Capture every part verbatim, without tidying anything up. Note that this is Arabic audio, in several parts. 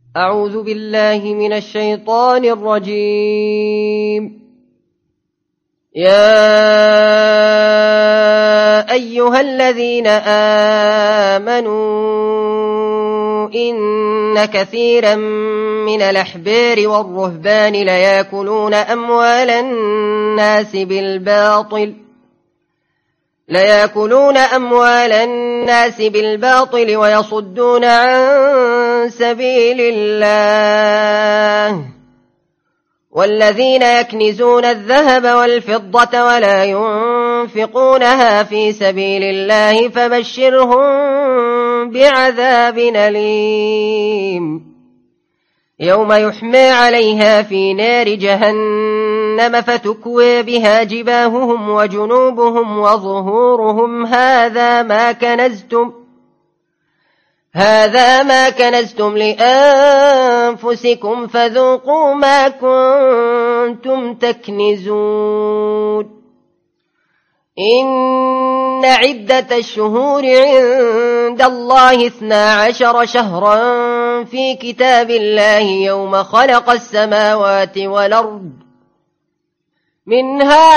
أعوذ بالله من الشيطان الرجيم. يا أيها الذين آمنوا إن كثيرا من الأحبار والرهبان ليأكلون أموال الناس بالباطل ليأكلون أموال الناس بالباطل ويصدون عن سبيل الله والذين يكنزون الذهب والفضة ولا ينفقونها في سبيل الله فبشرهم بعذاب أليم يوم يحمى عليها في نار جهنم فتكوى بها جباههم وجنوبهم وظهورهم هذا ما كنزتم هذا ما كنزتم لأنفسكم فذوقوا ما كنتم تكنزون. إن عدة الشهور عند الله اثنا عشر شهرا في كتاب الله يوم خلق السماوات والأرض منها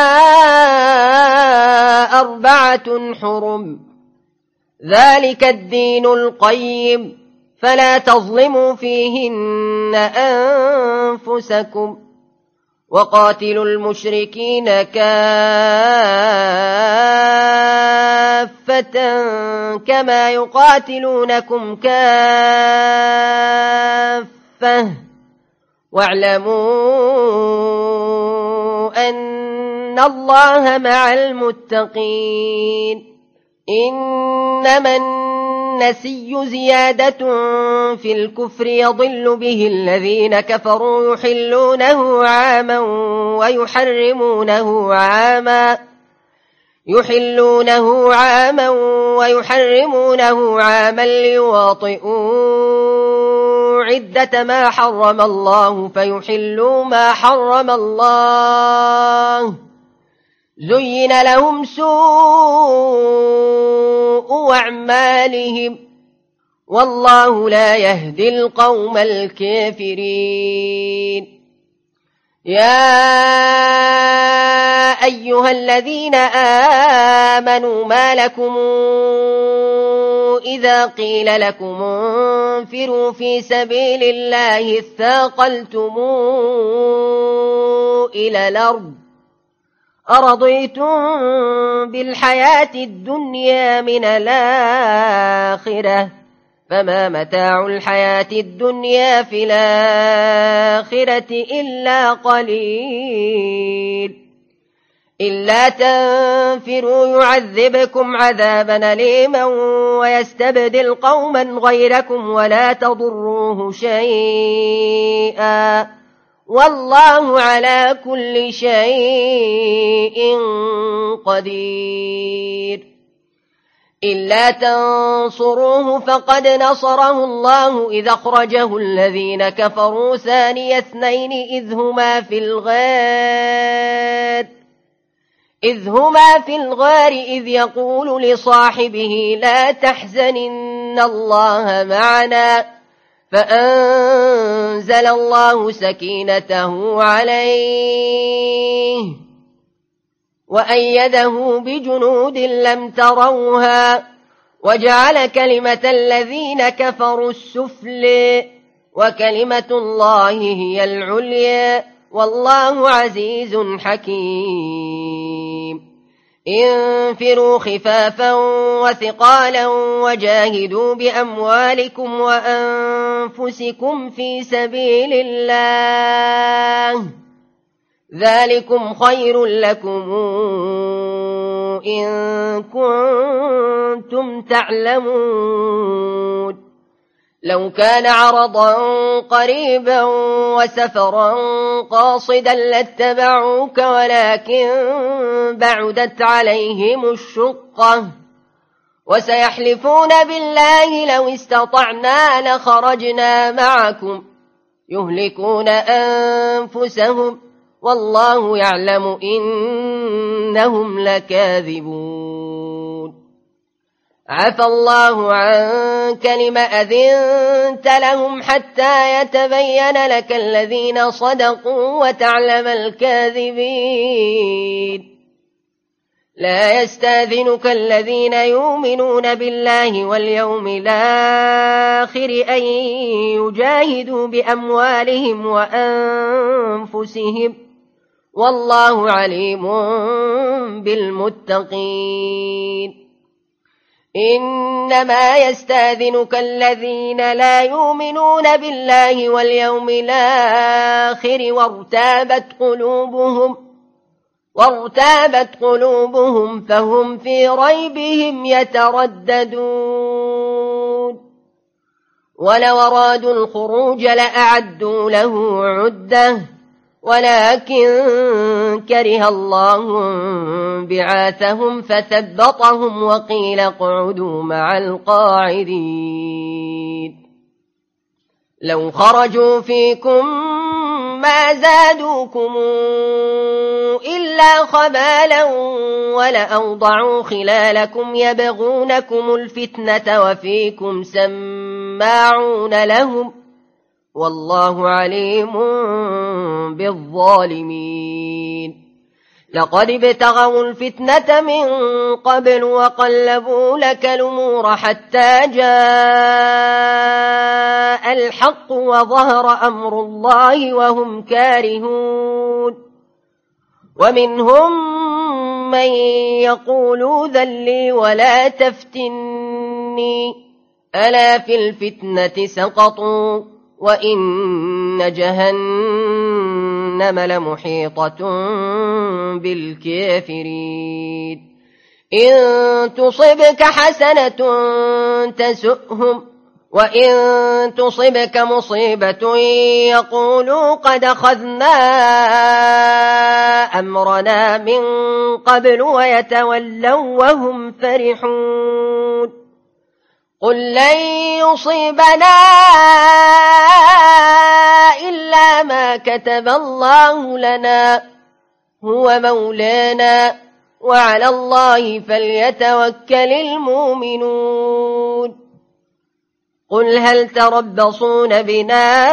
أربعة حرم ذلك الدين القيم فلا تظلموا فيهن أنفسكم وقاتلوا المشركين كافة كما يقاتلونكم كافة واعلموا أن الله مع المتقين. إنما النسي زيادة في الكفر يضل به الذين كفروا يحلونه عاما ويحرمونه عاما يحلونه عاما ويحرمونه عاما ليواطئوا عدة ما حرم الله فيحلوا ما حرم الله زين لهم سوء أعمالهم والله لا يهدي القوم الكافرين. يا أيها الذين آمنوا ما لكم إذا قيل لكم انفروا في سبيل الله اثاقلتم إلى الأرض أرضيتم بالحياة الدنيا من الآخرة فما متاع الحياة الدنيا في الآخرة إلا قليل. إلا تنفروا يعذبكم عذابا أليما ويستبدل قوما غيركم ولا تضروه شيئا والله على كل شيء قدير. إلا تنصروه فقد نصره الله إذ أخرجه الذين كفروا ثاني اثنين إذ هما في الغار إذ هما في الغار إذ يقول لصاحبه لا تحزن إن الله معنا فأنزل الله سكينته عليه وأيده بجنود لم تروها وجعل كلمة الذين كفروا السفلى وكلمة الله هي العليا والله عزيز حكيم. انفروا خفافا وثقالا وجاهدوا بأموالكم وأنفسكم في سبيل الله ذلكم خير لكم إن كنتم تعلمون. لو كان عرضا قريبا وسفرا قاصدا لاتبعوك ولكن بعدت عليهم الشقة وسيحلفون بالله لو استطعنا لخرجنا معكم يهلكون أنفسهم والله يعلم إنهم لكاذبون. عفى الله عنك لم أذنت لهم حتى يتبين لك الذين صدقوا وتعلم الكاذبين لا يستاذنك الذين يؤمنون بالله واليوم الآخر أن يجاهدوا بأموالهم وأنفسهم والله عليم بالمتقين إنما يستاذنك الذين لا يؤمنون بالله واليوم الآخر وارتابت قلوبهم وارتابت قلوبهم فهم في ريبهم يترددون ولو أرادوا الخروج لأعدوا له عدة ولكن كره الله بعاثهم فثبطهم وقيل اقعدوا مع القاعدين لو خرجوا فيكم ما زادوكم إلا خبالا ولأوضعوا خلالكم يبغونكم الفتنة وفيكم سماعون لهم والله عليم بالظالمين لقد ابتغوا الفتنة من قبل وقلبوا لك الأمور حتى جاء الحق وظهر أمر الله وهم كارهون ومنهم من يقول ذلي ولا تفتني ألا في الفتنة سقطوا وإن جهنم لمحيطة بالكافرين إن تصبك حسنة تسؤهم وإن تصبك مصيبة يقولوا قد أخذنا أمرنا من قبل ويتولوا وهم فرحون قل لن يصيبنا إلا ما كتب الله لنا هو مولانا وعلى الله فليتوكل المؤمنون قل هل تربصون بنا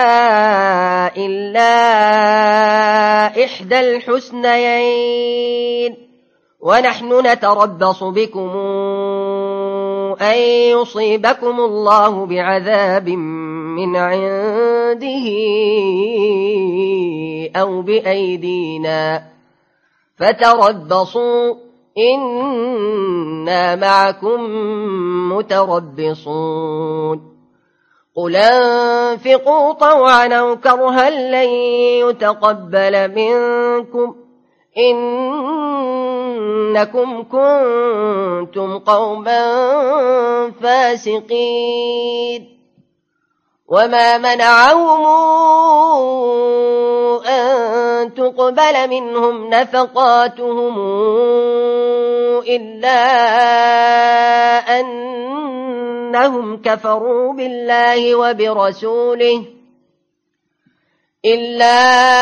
إلا إحدى الحسنيين ونحن نتربص بكم أن يصيبكم الله بعذاب من عنده أو بأيدينا فتربصوا إنا معكم متربصون قل انفقوا طوعا أو كرها لن يتقبل منكم إنكم كنتم قوما فاسقين وما منعهم أن تقبل منهم نفقاتهم إلا أنهم كفروا بالله وبرسوله إلا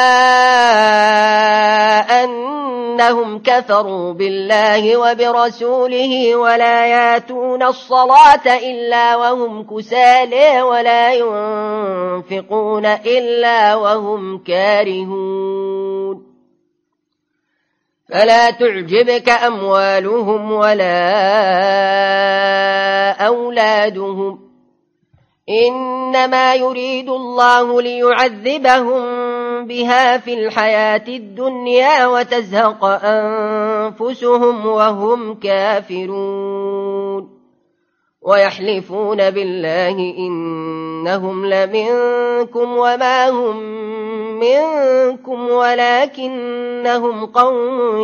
أنهم كفروا بالله وبرسوله ولا ياتون الصلاة إلا وهم كسالى ولا ينفقون إلا وهم كارهون فلا تعجبك أموالهم ولا أولادهم إنما يريد الله ليعذبهم بها في الحياة الدنيا وتزهق أنفسهم وهم كافرون ويحلفون بالله إنهم لمنكم وما هم منكم ولكنهم قوم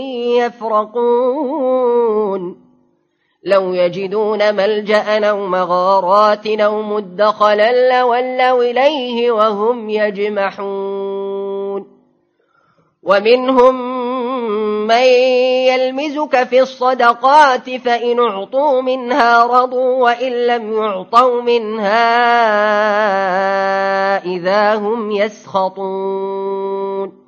يفرقون لو يجدون ملجأ أو مغارات أو مدخلا لولوا إليه وهم يجمحون ومنهم من يلمزك في الصدقات فإن أعطوا منها رضوا وإن لم يعطوا منها إذا هم يسخطون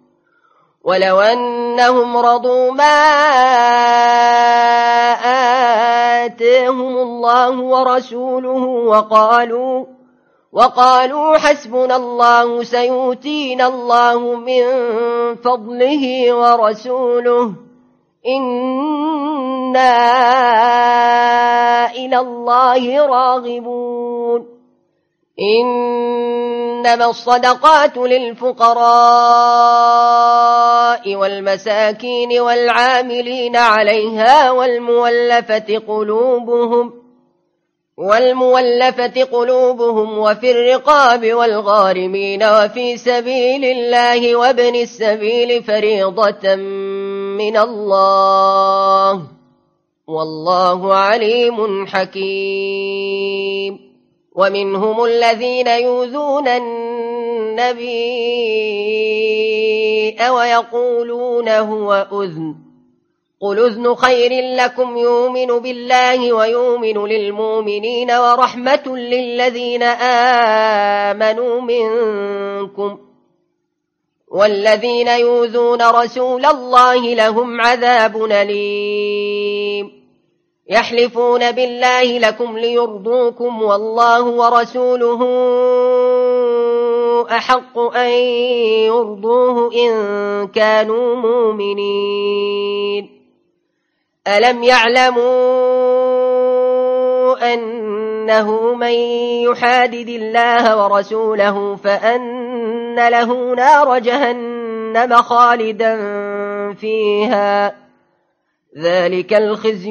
ولو أنهم رضوا ما آتاهم الله ورسوله وقالوا وقالوا حسبنا الله سيؤتينا الله من فضله ورسوله إنا إلى الله راغبون إنما الصدقات للفقراء والمساكين والعاملين عليها والمولفة قلوبهم والمولفة قلوبهم وفي الرقاب والغارمين وفي سبيل الله وابن السبيل فريضة من الله والله عليم حكيم ومنهم الذين يؤذون النبي ويقولون هو أذن قل أذن خير لكم يؤمن بالله ويؤمن للمؤمنين ورحمة للذين آمنوا منكم والذين يؤذون رسول الله لهم عذاب أليم يحلفون بالله لكم ليرضوكم والله ورسوله أحق أن يرضوه إن كانوا مؤمنين ألم يعلموا أنه من يحادد الله ورسوله فأن له نار جهنم خالدا فيها ذلك الخزي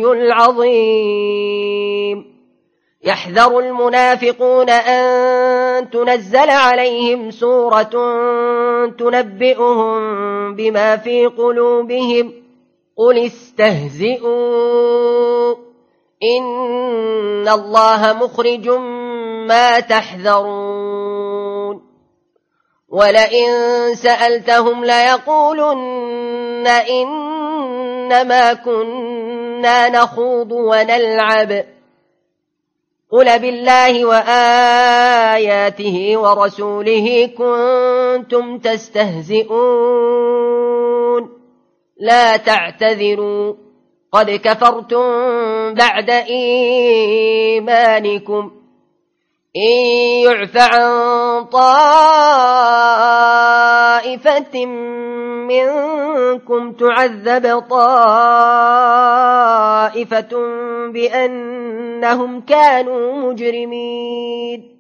العظيم يحذر المنافقون أن تنزل عليهم سورة تنبئهم بما في قلوبهم قل استهزئوا إن الله مخرج ما تحذرون ولئن سألتهم ليقولن إنما كنا نخوض ونلعب قل بالله وآياته ورسوله كنتم تستهزئون لا تعتذروا قد كفرتم بعد إيمانكم إن يعف عن طائفة منكم تعذب طائفة بأنهم كانوا مجرمين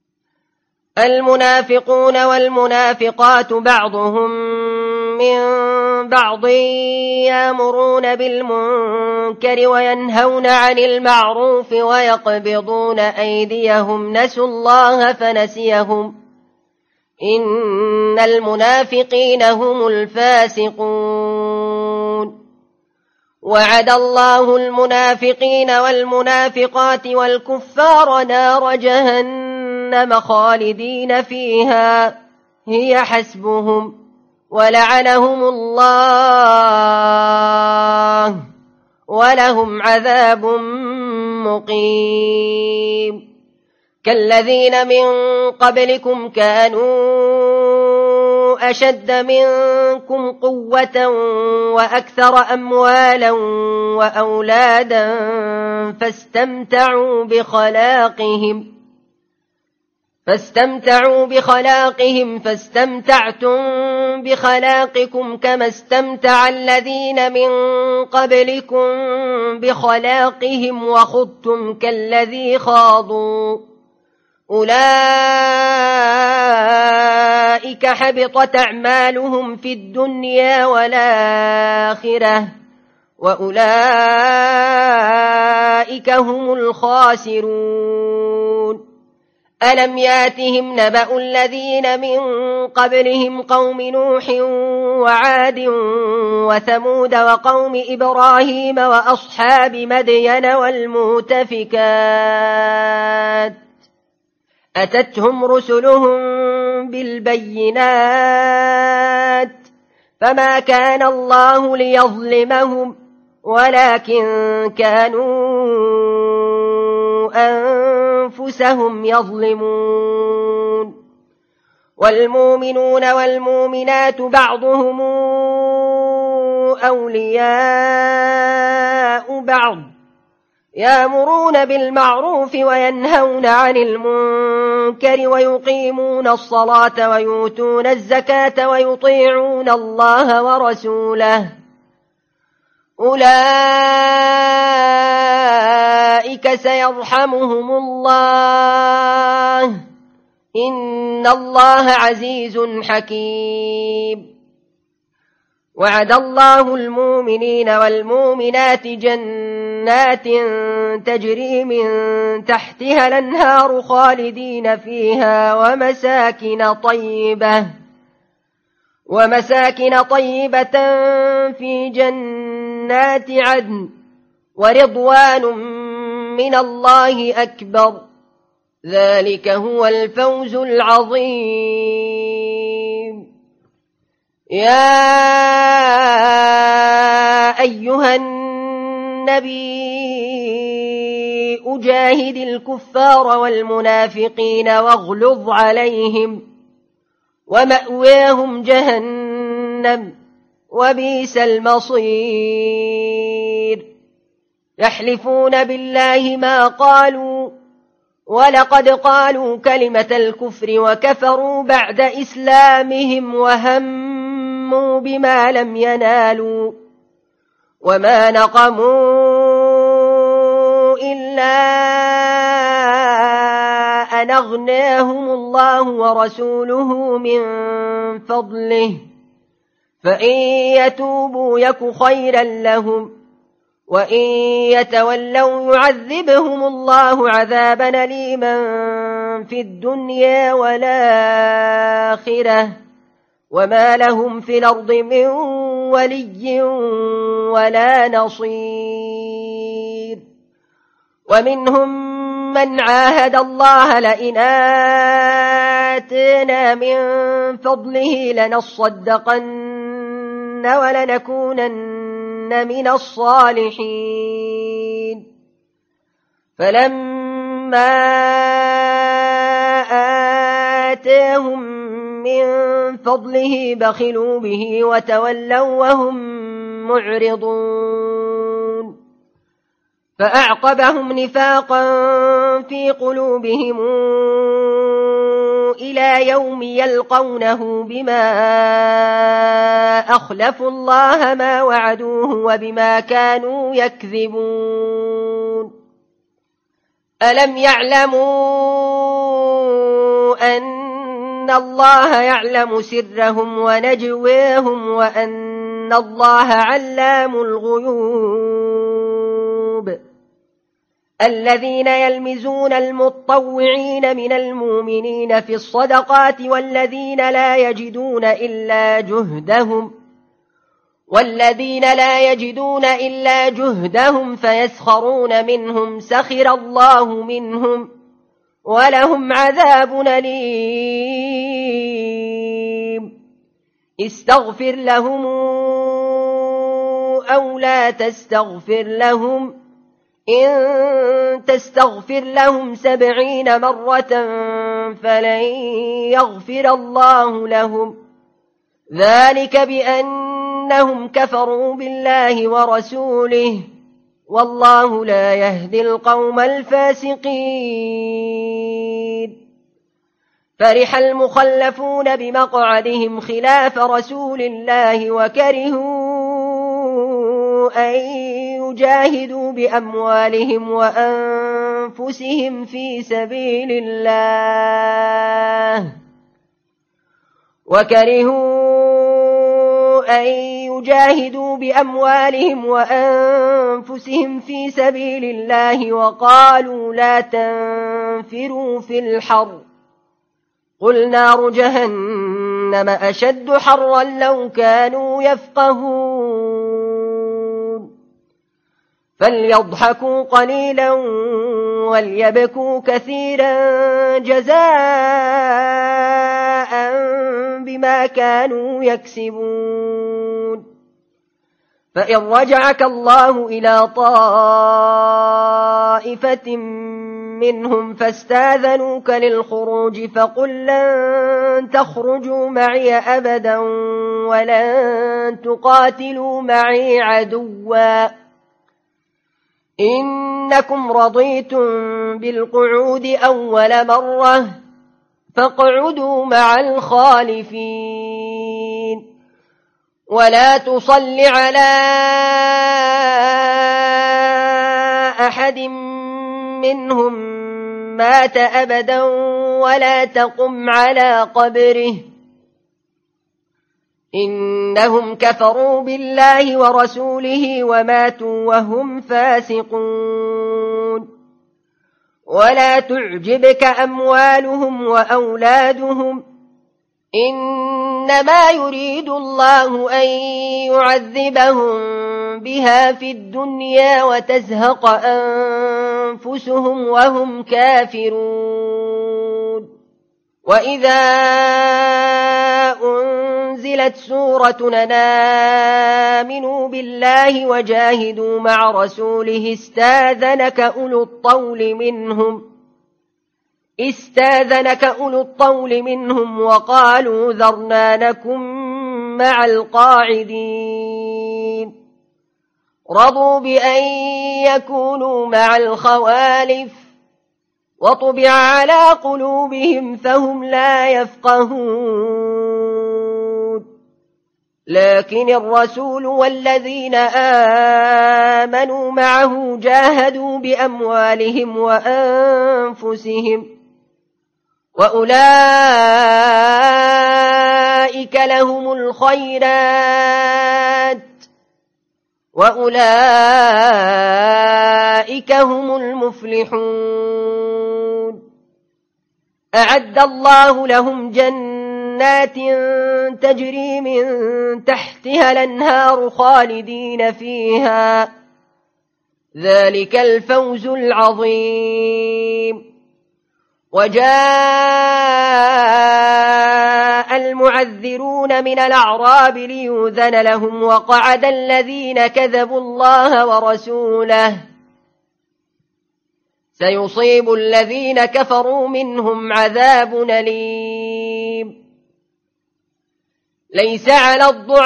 المنافقون والمنافقات بعضهم من بعض يأمرون بالمنكر وينهون عن المعروف ويقبضون أيديهم نسوا الله فنسيهم إن المنافقين هم الفاسقون وعد الله المنافقين والمنافقات والكفار نار جهنم خالدين فيها هي حسبهم ولعنهم الله ولهم عذاب مقيم كالذين من قبلكم كانوا أشد منكم قوة وأكثر أموالا وأولادا فاستمتعوا بخلاقهم فاستمتعوا بخلاقهم فاستمتعتم بخلاقكم كما استمتع الذين من قبلكم بخلاقهم وخضتم كالذي خاضوا أولئك حبطت أعمالهم في الدنيا والآخرة وأولئك هم الخاسرون ألم ياتهم نبأ الذين من قبلهم قوم نوح وعاد وثمود وقوم إبراهيم وأصحاب مدين والمؤتفكات أتتهم رسلهم بالبينات فما كان الله ليظلمهم ولكن كانوا أنفسهم يظلمون والمؤمنون والمؤمنات بعضهم أولياء بعض يأمرون بالمعروف وينهون عن المنكر ويقيمون الصلاة ويؤتون الزكاة ويطيعون الله ورسوله أولئك سيرحمهم الله إن الله عزيز حكيم. وعد الله المؤمنين والمؤمنات جنات تجري من تحتها الأنهار خالدين فيها ومساكن طيبة ومساكن طيبة في جنات عدن ورضوان من الله أكبر ذلك هو الفوز العظيم. يا أيها النبي أجاهد الكفار والمنافقين واغلظ عليهم ومأواهم جهنم وبئس المصير. يحلفون بالله ما قالوا ولقد قالوا كلمة الكفر وكفروا بعد إسلامهم وهموا بما لم ينالوا وما نقموا إلا أن أغناهم الله ورسوله من فضله فإن يتوبوا يك خيرا لهم وإن يتولوا يعذبهم الله عذابا أليما في الدنيا والآخرة وما لهم في الأرض من ولي ولا نصير. ومنهم من عاهد الله لئن آتنا من فضله لنصدقن ولنكونن من الصالحين فلما آتاهم من فضله بخلوا به وتولوا وهم معرضون فأعقبهم نفاقا في قلوبهم إلى يوم يلقونه بما أخلفوا الله ما وعدوه وبما كانوا يكذبون. ألم يعلموا أن الله يعلم سرهم ونجواهم وأن الله علام الغيوب. الذين يلمزون المتطوعين من المؤمنين في الصدقات والذين لا يجدون إلا جهدهم والذين لا يجدون إلا جهدهم فيسخرون منهم سخر الله منهم ولهم عذاب أليم. استغفر لهم أو لا تستغفر لهم إن تستغفر لهم سبعين مرة فلن يغفر الله لهم ذلك بأنهم كفروا بالله ورسوله والله لا يهدي القوم الفاسقين. فرح المخلفون بمقعدهم خلاف رسول الله وكرهوا أن يجاهدوا بأموالهم وأنفسهم في سبيل الله وكرهوا أن يجاهدوا بأموالهم وأنفسهم في سبيل الله وقالوا لا تنفروا في الحر قل نار جهنم أشد حرا لو كانوا يفقهون. فليضحكوا قليلا وليبكوا كثيرا جزاء بما كانوا يكسبون. فإن رجعك الله إلى طائفة منهم فاستاذنوك للخروج فقل لن تخرجوا معي أبدا ولن تقاتلوا معي عدوا إنكم رضيتم بالقعود أول مرة فاقعدوا مع الخالفين ولا تصل على أحد منهم مات أبدا ولا تقم على قبره إنهم كفروا بالله ورسوله وماتوا وهم فاسقون ولا تعجبك أموالهم وأولادهم إنما يريد الله أن يعذبهم بها في الدنيا وتزهق أنفسهم وهم كافرون وإذا أنزلت سورة آمنوا بالله وجاهدوا مع رسوله استاذنك أولو الطول منهم استاذنك أولو الطول منهم وقالوا ذرنا نكن مع القاعدين رضوا بأن يكونوا مع الخوالف وطبع على قلوبهم فهم لا يفقهون لكن الرسول والذين آمنوا معه جاهدوا بأموالهم وأنفسهم وأولئك لهم الخيرات وأولئك هم المفلحون أعد الله لهم جنات تجري من تحتها الأنهار خالدين فيها ذلك الفوز العظيم وجاء المعذرون من الأعراب ليؤذن لهم وقعد الذين كذبوا الله ورسوله سيصيب الذين كفروا منهم عذاب أليم ليس على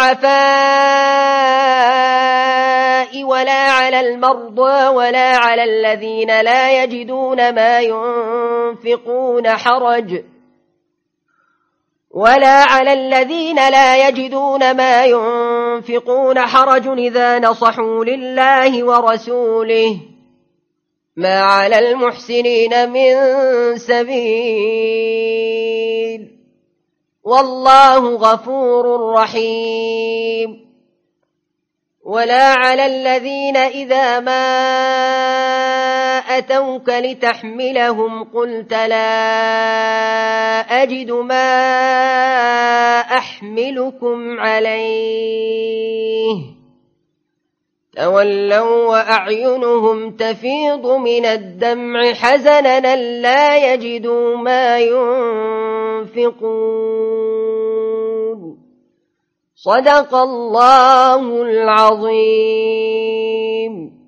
الضعفاء ولا على المرضى ولا على الذين لا يجدون ما ينفقون حرج ولا على الذين لا يجدون ما ينفقون حرج إذا نصحوا لله ورسوله ما على المحسنين من سبيل والله غفور رحيم ولا على الذين إذا ما أتوك لتحملهم قلت لا أجد ما أحملكم عليه تولوا وأعينهم تفيض من الدمع حزنا لا يجدوا ما ينفقون صدق الله العظيم.